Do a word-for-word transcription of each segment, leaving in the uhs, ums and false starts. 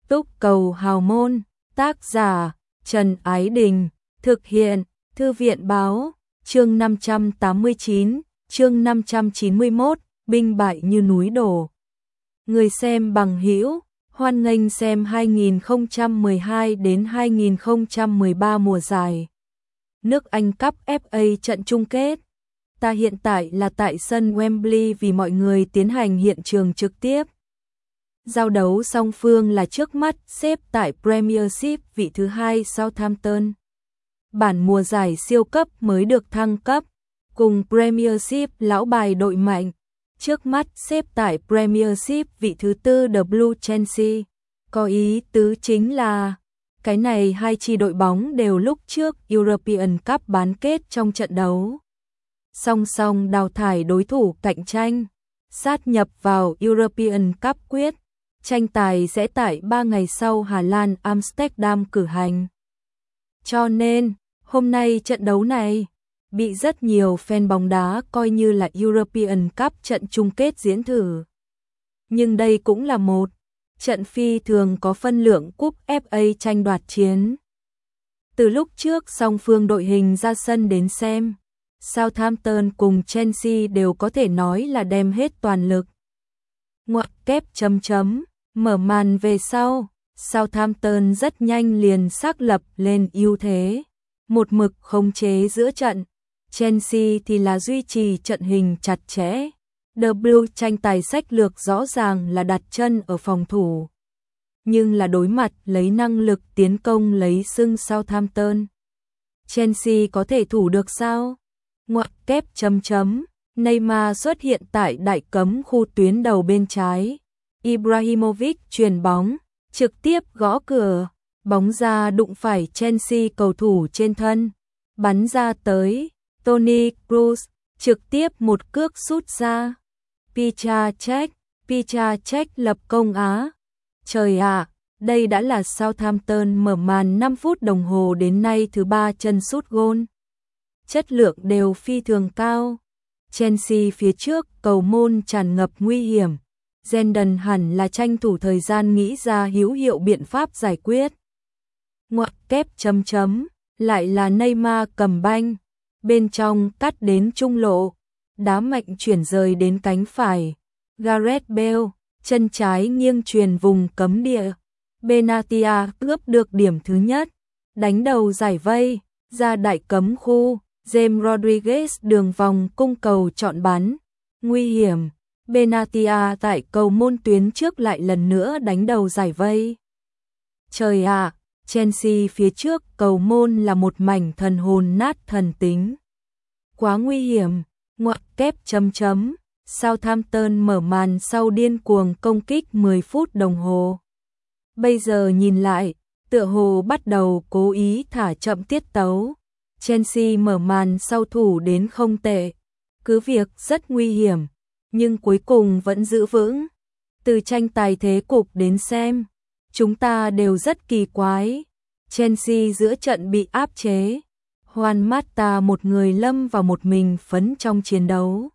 Túc cầu hào môn, tác giả Trần Ái Đình, thực hiện Thư viện báo, chương năm trăm tám mươi chín, chương năm trăm chín mươi mốt, binh bại như núi đổ. Người xem bằng hữu, hoan nghênh xem hai nghìn không trăm mười hai đến hai nghìn không trăm mười ba mùa giải. Nước Anh Cup ép a trận chung kết. Ta hiện tại là tại sân Wembley vì mọi người tiến hành hiện trường trực tiếp. Giao đấu song phương là trước mắt xếp tại Premiership vị thứ hai Southampton. Bản mùa giải siêu cấp mới được thăng cấp, cùng Premiership lão bài đội mạnh. Trước mắt xếp tại Premiership vị thứ tư The Blue Chelsea. Có ý tứ chính là cái này hai chi đội bóng đều lúc trước European Cup bán kết trong trận đấu. Song song đào thải đối thủ cạnh tranh, sát nhập vào European Cup quyết. Tranh tài sẽ tại ba ngày sau Hà Lan Amsterdam cử hành. Cho nên, hôm nay trận đấu này bị rất nhiều fan bóng đá coi như là European Cup trận chung kết diễn thử. Nhưng đây cũng là một trận phi thường có phân lượng cúp ép a tranh đoạt chiến. Từ lúc trước song phương đội hình ra sân đến xem, Southampton cùng Chelsea đều có thể nói là đem hết toàn lực. Ngoặc kép chấm chấm, mở màn về sau, Southampton rất nhanh liền xác lập lên ưu thế, một mực khống chế giữa trận. Chelsea thì là duy trì trận hình chặt chẽ. The Blue tranh tài sách lược rõ ràng là đặt chân ở phòng thủ, nhưng là đối mặt lấy năng lực tiến công lấy xưng Southampton. Chelsea có thể thủ được sao? Ngoặc kép chấm chấm, Neymar xuất hiện tại đại cấm khu tuyến đầu bên trái. Ibrahimovic chuyền bóng, trực tiếp gõ cửa, bóng ra đụng phải Chelsea cầu thủ trên thân, bắn ra tới, Toni Kroos, trực tiếp một cước sút ra. Petr Cech, Petr Cech lập công Á. Trời ạ, à, đây đã là Southampton mở màn năm phút đồng hồ đến nay thứ ba chân sút gôn. Chất lượng đều phi thường cao. Chelsea phía trước cầu môn tràn ngập nguy hiểm. Zenden hẳn là tranh thủ thời gian nghĩ ra hữu hiệu biện pháp giải quyết. Ngoặc kép chấm chấm, lại là Neymar cầm banh, bên trong cắt đến trung lộ, đá mạnh chuyển rời đến cánh phải. Gareth Bale, chân trái nghiêng truyền vùng cấm địa. Benatia cướp được điểm thứ nhất, đánh đầu giải vây, ra đại cấm khu. James Rodriguez đường vòng cung cầu chọn bắn, nguy hiểm. Benatia tại cầu môn tuyến trước lại lần nữa đánh đầu giải vây. Trời ạ, à, Chelsea phía trước cầu môn là một mảnh thần hồn nát thần tính. Quá nguy hiểm, ngoặc kép chấm chấm, Southampton mở màn sau điên cuồng công kích mười phút đồng hồ. Bây giờ nhìn lại, tựa hồ bắt đầu cố ý thả chậm tiết tấu. Chelsea mở màn sau thủ đến không tệ, cứ việc rất nguy hiểm, nhưng cuối cùng vẫn giữ vững. Từ tranh tài thế cục đến xem, chúng ta đều rất kỳ quái. Chelsea giữa trận bị áp chế, Juan Mata một người lâm vào một mình phấn trong chiến đấu.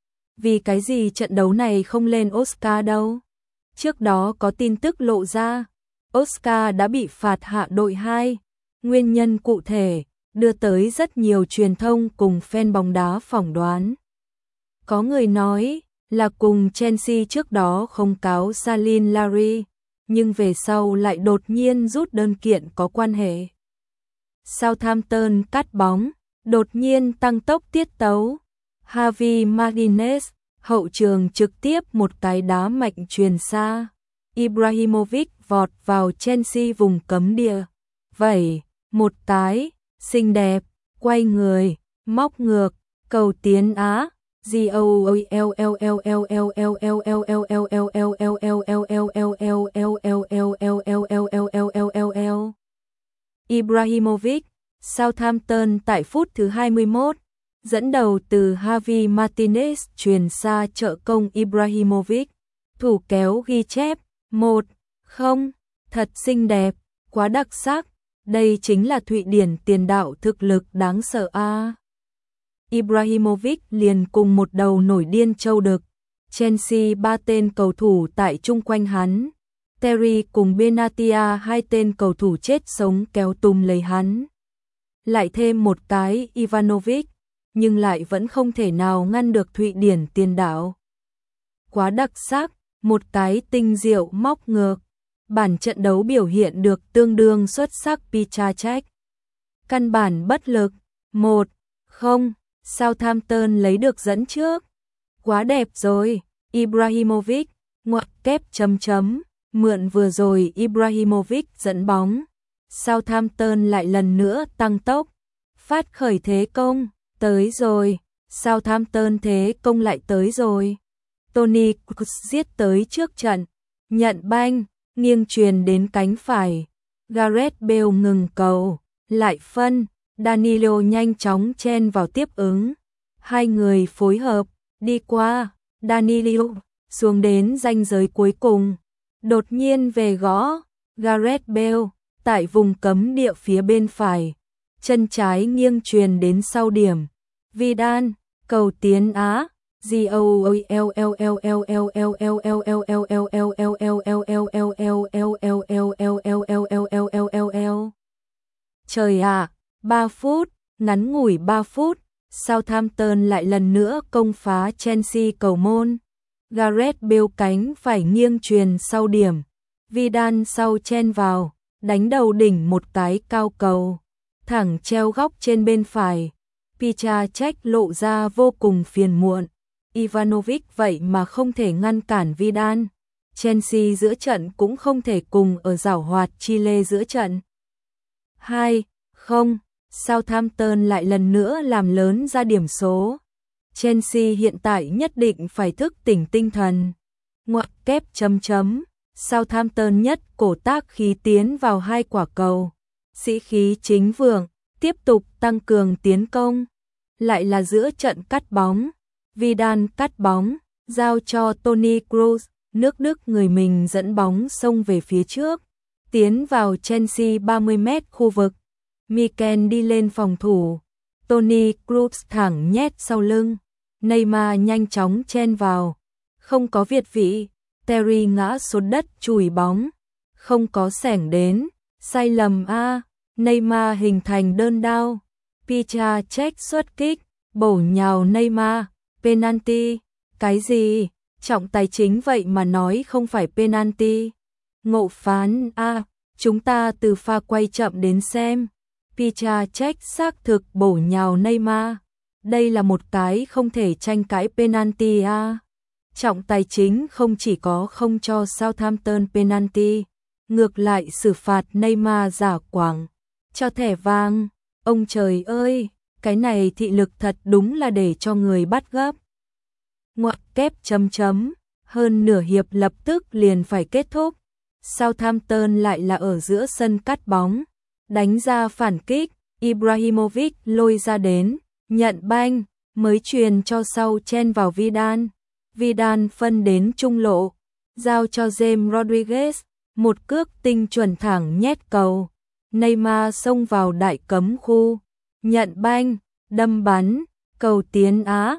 Vì cái gì trận đấu này không lên Oscar đâu? Trước đó có tin tức lộ ra, Oscar đã bị phạt hạ đội hai, nguyên nhân cụ thể đưa tới rất nhiều truyền thông cùng fan bóng đá phỏng đoán. Có người nói là cùng Chelsea trước đó không cáo Salin Larry, nhưng về sau lại đột nhiên rút đơn kiện có quan hệ. Southampton cắt bóng, đột nhiên tăng tốc tiết tấu. Javi Martinez, hậu trường trực tiếp một cái đá mạnh truyền xa. Ibrahimovic vọt vào Chelsea vùng cấm địa. Vậy, một cái xinh đẹp, quay người, móc ngược, cầu tiến Á. Ibrahimovic, Southampton tại phút thứ hai mươi mốt, dẫn đầu từ Javi Martinez truyền xa trợ công Ibrahimovic, thủ kéo ghi chép, một không, thật xinh đẹp, quá đặc sắc, đây chính là Thụy Điển tiền đạo thực lực đáng sợ a. Ibrahimovic liền cùng một đầu nổi điên châu đực, Chelsea ba tên cầu thủ tại chung quanh hắn, T Terry cùng Benatia, hai tên cầu thủ chết sống kéo túm lấy hắn. Lại thêm một cái Ivanovic, nhưng lại vẫn không thể nào ngăn được Thụy Điển tiền đạo. Quá đặc sắc, một cái tinh diệu móc ngược. Bản trận đấu biểu hiện được tương đương xuất sắc. Piszczek căn bản bất lực. Một không, Southampton lấy được dẫn trước. Quá đẹp rồi. Ibrahimovic ngoặc kép chấm chấm, mượn vừa rồi Ibrahimovic dẫn bóng. Southampton lại lần nữa tăng tốc, phát khởi thế công, tới rồi. Southampton thế công lại tới rồi. Tony Kroos giết tới trước trận, nhận banh, nghiêng truyền đến cánh phải. Gareth Bale ngừng cầu, lại phân, Danilo nhanh chóng chen vào tiếp ứng. Hai người phối hợp, đi qua, Danilo xuống đến ranh giới cuối cùng. Đột nhiên về gõ, Gareth Bale, tại vùng cấm địa phía bên phải. Chân trái nghiêng truyền đến sau điểm. Vidal, cầu tiến Á. Trời ạ, ba phút, ngắn ngủi ba phút, Southampton lại lần nữa công phá Chelsea cầu môn. Gareth Bale cánh phải nghiêng truyền sau điểm. Vidal sau chen vào, đánh đầu đỉnh một cái cao cầu, thẳng treo góc trên bên phải. Piszczek lộ ra vô cùng phiền muộn. Ivanovic vậy mà không thể ngăn cản Vidal. Chelsea giữa trận cũng không thể cùng ở giảo hoạt Chile giữa trận. Hai không, Southampton lại lần nữa làm lớn ra điểm số. Chelsea hiện tại nhất định phải thức tỉnh tinh thần. Ngoặc kép chấm chấm, Southampton nhất cổ tác khí tiến vào hai quả cầu. Sĩ khí chính vượng, tiếp tục tăng cường tiến công. Lại là giữa trận cắt bóng. Vidal cắt bóng, giao cho Tony Kroos, nước Đức người mình dẫn bóng xông về phía trước. Tiến vào Chelsea ba mươi mét khu vực. Mikel đi lên phòng thủ. Tony Kroos thẳng nhét sau lưng. Neymar nhanh chóng chen vào. Không có việt vị. Terry ngã xuống đất chùi bóng. Không có xẻng đến. Sai lầm a. Neymar hình thành đơn đao. Piszczek xuất kích. Bổ nhào Neymar. Penalty. Cái gì? Trọng tài chính vậy mà nói không phải penalty. Ngộ phán a. À, chúng ta từ pha quay chậm đến xem. Piszczek xác thực bổ nhào Neymar. Đây là một cái không thể tranh cãi penalty a. À. Trọng tài chính không chỉ có không cho Southampton penalty, ngược lại xử phạt Neymar giả quảng, cho thẻ vàng. Ông trời ơi, cái này thị lực thật đúng là để cho người bắt gấp. Ngoặc kép chấm chấm, hơn nửa hiệp lập tức liền phải kết thúc. Southampton lại là ở giữa sân cắt bóng, đánh ra phản kích. Ibrahimovic lôi ra đến, nhận banh, mới truyền cho sau chen vào Vidal. Vidal phân đến trung lộ, giao cho James Rodriguez, một cước tinh chuẩn thẳng nhét cầu. Neymar xông vào đại cấm khu, nhận banh, đâm bắn, cầu tiến Á.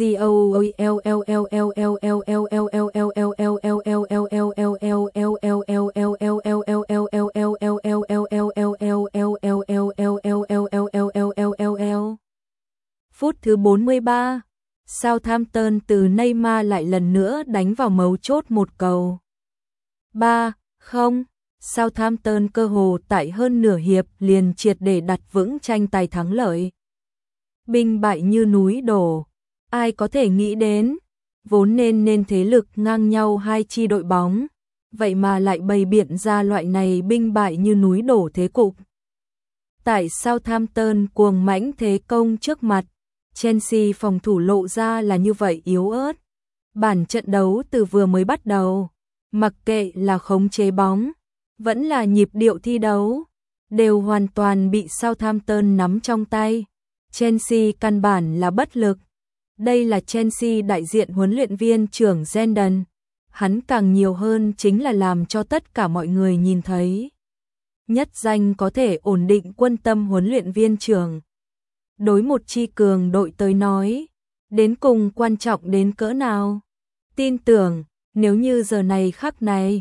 Phút thứ bốn mươi ba, Southampton từ Neymar lại lần nữa đánh vào mấu chốt một cầu. ba không, Southampton cơ hồ tại hơn nửa hiệp liền triệt để đặt vững tranh tài thắng lợi. Binh bại như núi đổ. Ai có thể nghĩ đến, vốn nên nên thế lực ngang nhau hai chi đội bóng, vậy mà lại bày biện ra loại này binh bại như núi đổ thế cục. Tại Southampton cuồng mãnh thế công trước mặt, Chelsea phòng thủ lộ ra là như vậy yếu ớt. Bản trận đấu từ vừa mới bắt đầu, mặc kệ là khống chế bóng, vẫn là nhịp điệu thi đấu, đều hoàn toàn bị Southampton nắm trong tay. Chelsea căn bản là bất lực. Đây là Chelsea đại diện huấn luyện viên trưởng Zidane. Hắn càng nhiều hơn chính là làm cho tất cả mọi người nhìn thấy. Nhất danh có thể ổn định quân tâm huấn luyện viên trưởng. Đối một chi cường đội tới nói, đến cùng quan trọng đến cỡ nào. Tin tưởng, nếu như giờ này khắc này,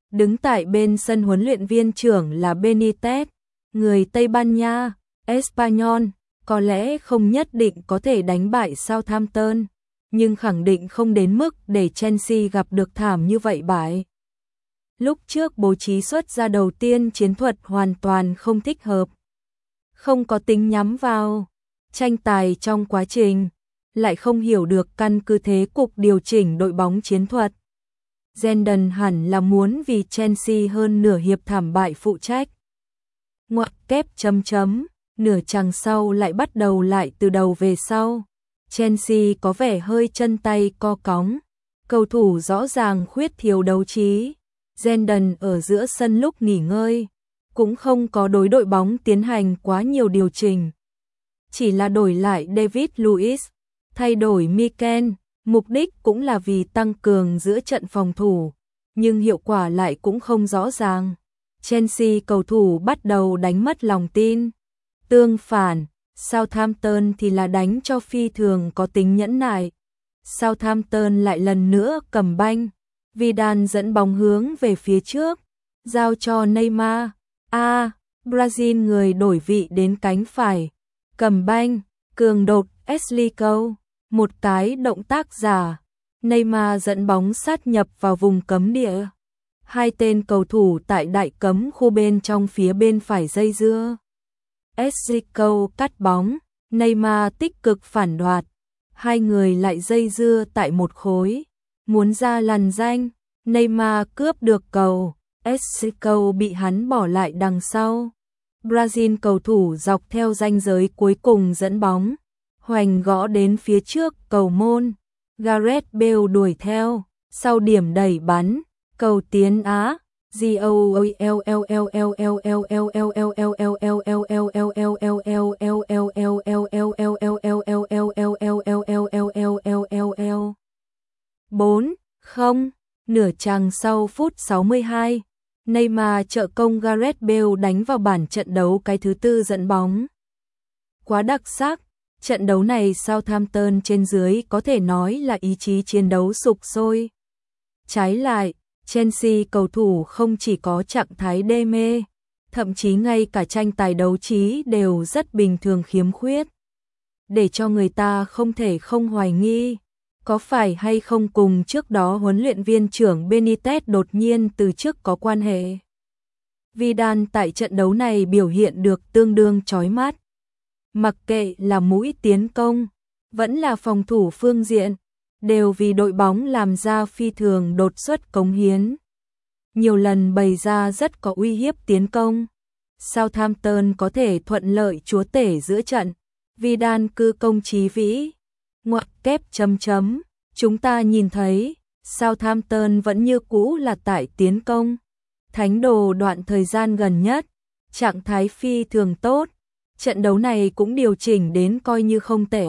Đứng tại bên sân huấn luyện viên trưởng là Benitez, người Tây Ban Nha, Espanyol, có lẽ không nhất định có thể đánh bại Southampton, nhưng khẳng định không đến mức để Chelsea gặp được thảm như vậy bại. Lúc trước bố trí xuất ra đầu tiên chiến thuật hoàn toàn không thích hợp, không có tính nhắm vào tranh tài trong quá trình, lại không hiểu được căn cứ thế cục điều chỉnh đội bóng chiến thuật. Zidane hẳn là muốn vì Chelsea hơn nửa hiệp thảm bại phụ trách. Ngoặc kép chấm chấm, nửa chặng sau lại bắt đầu lại từ đầu về sau. Chelsea có vẻ hơi chân tay co cóng, cầu thủ rõ ràng khuyết thiếu đấu trí. Zidane ở giữa sân lúc nghỉ ngơi, cũng không có đối đội bóng tiến hành quá nhiều điều chỉnh. Chỉ là đổi lại David Luiz, thay đổi Mikel, mục đích cũng là vì tăng cường giữa trận phòng thủ, nhưng hiệu quả lại cũng không rõ ràng. Chelsea cầu thủ bắt đầu đánh mất lòng tin. Tương phản, Southampton thì là đánh cho phi thường có tính nhẫn nại. Southampton lại lần nữa cầm banh, Vidal dẫn bóng hướng về phía trước, giao cho Neymar. A, à, Brazil người đổi vị đến cánh phải, cầm banh, cường đột Ashley Cole, một cái động tác giả. Neymar dẫn bóng sát nhập vào vùng cấm địa. Hai tên cầu thủ tại đại cấm khu bên trong phía bên phải dây dưa. Ashley Cole cắt bóng, Neymar tích cực phản đoạt. Hai người lại dây dưa tại một khối, muốn ra lằn danh. Neymar cướp được cầu, Ashley Cole bị hắn bỏ lại đằng sau. Brazil cầu thủ dọc theo ranh giới cuối cùng dẫn bóng, hoành gõ đến phía trước cầu môn. Gareth Bale đuổi theo, sau điểm đẩy bắn, cầu tiến Á. bốn không, nửa chặng sau phút sáu mươi hai, Neymar trợ công Gareth Bale đánh vào bản trận đấu cái thứ tư dẫn bóng. Quá đặc sắc, trận đấu này Southampton trên dưới có thể nói là ý chí chiến đấu sục sôi. Trái lại, Chelsea cầu thủ không chỉ có trạng thái đê mê, thậm chí ngay cả tranh tài đấu trí đều rất bình thường khiếm khuyết. Để cho người ta không thể không hoài nghi, có phải hay không cùng trước đó huấn luyện viên trưởng Benitez đột nhiên từ chức có quan hệ. Vidal tại trận đấu này biểu hiện được tương đương chói mắt. Mặc kệ là mũi tiến công, vẫn là phòng thủ phương diện, đều vì đội bóng làm ra phi thường đột xuất cống hiến. Nhiều lần bày ra rất có uy hiếp tiến công. Southampton có thể thuận lợi chúa tể giữa trận. Vidal cư công trí vĩ. Ngoặc kép chấm chấm. Chúng ta nhìn thấy, Southampton vẫn như cũ là tại tiến công. Thánh đồ đoạn thời gian gần nhất, trạng thái phi thường tốt. Trận đấu này cũng điều chỉnh đến coi như không tệ.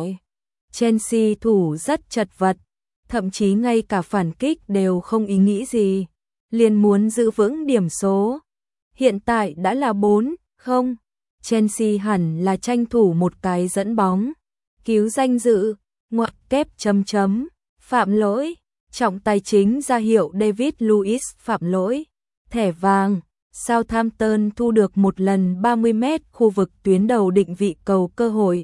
Chelsea thủ rất chật vật, thậm chí ngay cả phản kích đều không ý nghĩ gì, liền muốn giữ vững điểm số. Hiện tại đã là bốn không, Chelsea hẳn là tranh thủ một cái dẫn bóng, cứu danh dự. Ngoặc kép chấm chấm, phạm lỗi, trọng tài chính ra hiệu David Luiz phạm lỗi, thẻ vàng. Southampton thu được một lần ba mươi mét khu vực tuyến đầu định vị cầu cơ hội.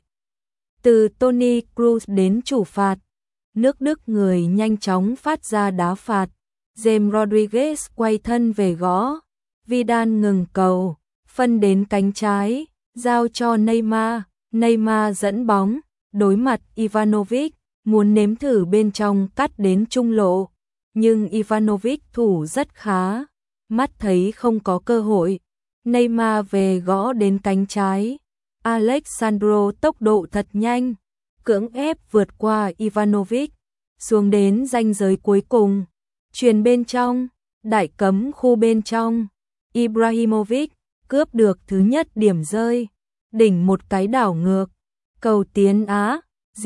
Từ Toni Kroos đến chủ phạt, nước Đức người nhanh chóng phát ra đá phạt. James Rodriguez quay thân về gõ. Vidal ngừng cầu, phân đến cánh trái, giao cho Neymar. Neymar dẫn bóng, đối mặt Ivanovic, muốn nếm thử bên trong cắt đến trung lộ. Nhưng Ivanovic thủ rất khá, mắt thấy không có cơ hội. Neymar về gõ đến cánh trái. Alexandro tốc độ thật nhanh, cưỡng ép vượt qua Ivanovic, xuống đến ranh giới cuối cùng. Chuyền bên trong, đại cấm khu bên trong. Ibrahimovic cướp được thứ nhất điểm rơi, đỉnh một cái đảo ngược. Cầu tiến Á.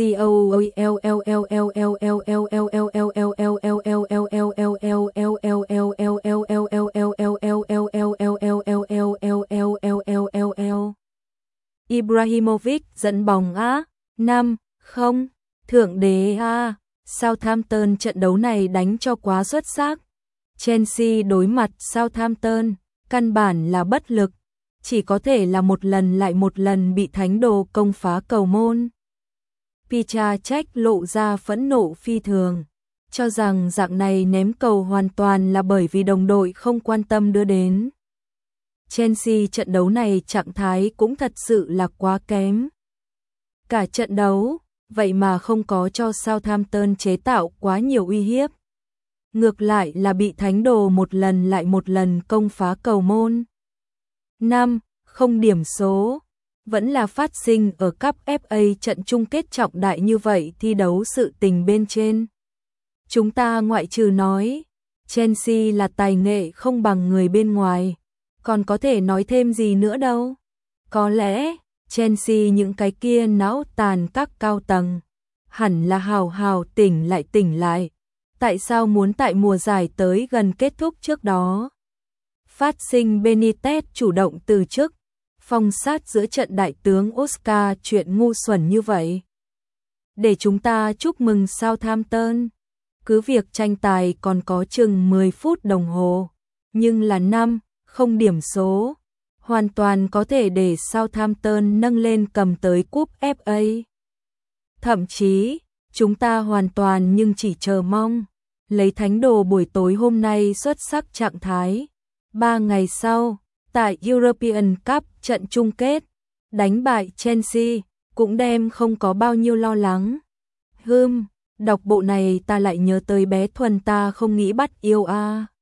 Ibrahimovic dẫn bóng Á. năm không, thượng đế A. Southampton trận đấu này đánh cho quá xuất sắc. Chelsea đối mặt Southampton, căn bản là bất lực, chỉ có thể là một lần lại một lần bị thánh đồ công phá cầu môn. Peter Cech lộ ra phẫn nộ phi thường, cho rằng dạng này ném cầu hoàn toàn là bởi vì đồng đội không quan tâm đưa đến. Chelsea trận đấu này trạng thái cũng thật sự là quá kém. Cả trận đấu, vậy mà không có cho Southampton chế tạo quá nhiều uy hiếp. Ngược lại là bị thánh đồ một lần lại một lần công phá cầu môn. năm Không điểm số, vẫn là phát sinh ở cúp ép a trận chung kết trọng đại như vậy thi đấu sự tình bên trên. Chúng ta ngoại trừ nói, Chelsea là tài nghệ không bằng người bên ngoài, còn có thể nói thêm gì nữa đâu. Có lẽ, Chelsea những cái kia não tàn các cao tầng, hẳn là hào hào tỉnh lại tỉnh lại. Tại sao muốn tại mùa giải tới gần kết thúc trước đó? Phát sinh Benitez chủ động từ chức, phong sát giữa trận đại tướng Oscar chuyện ngu xuẩn như vậy. Để chúng ta chúc mừng Southampton. Cứ việc tranh tài còn có chừng mười phút đồng hồ, nhưng là năm không điểm số, hoàn toàn có thể để Southampton nâng lên cầm tới cúp ép a. Thậm chí, chúng ta hoàn toàn nhưng chỉ chờ mong, lấy thánh đồ buổi tối hôm nay xuất sắc trạng thái. Ba ngày sau, tại European Cup trận chung kết, đánh bại Chelsea, cũng đem không có bao nhiêu lo lắng. Hừm, đọc bộ này ta lại nhớ tới bé Thuần ta không nghĩ bắt yêu a. À.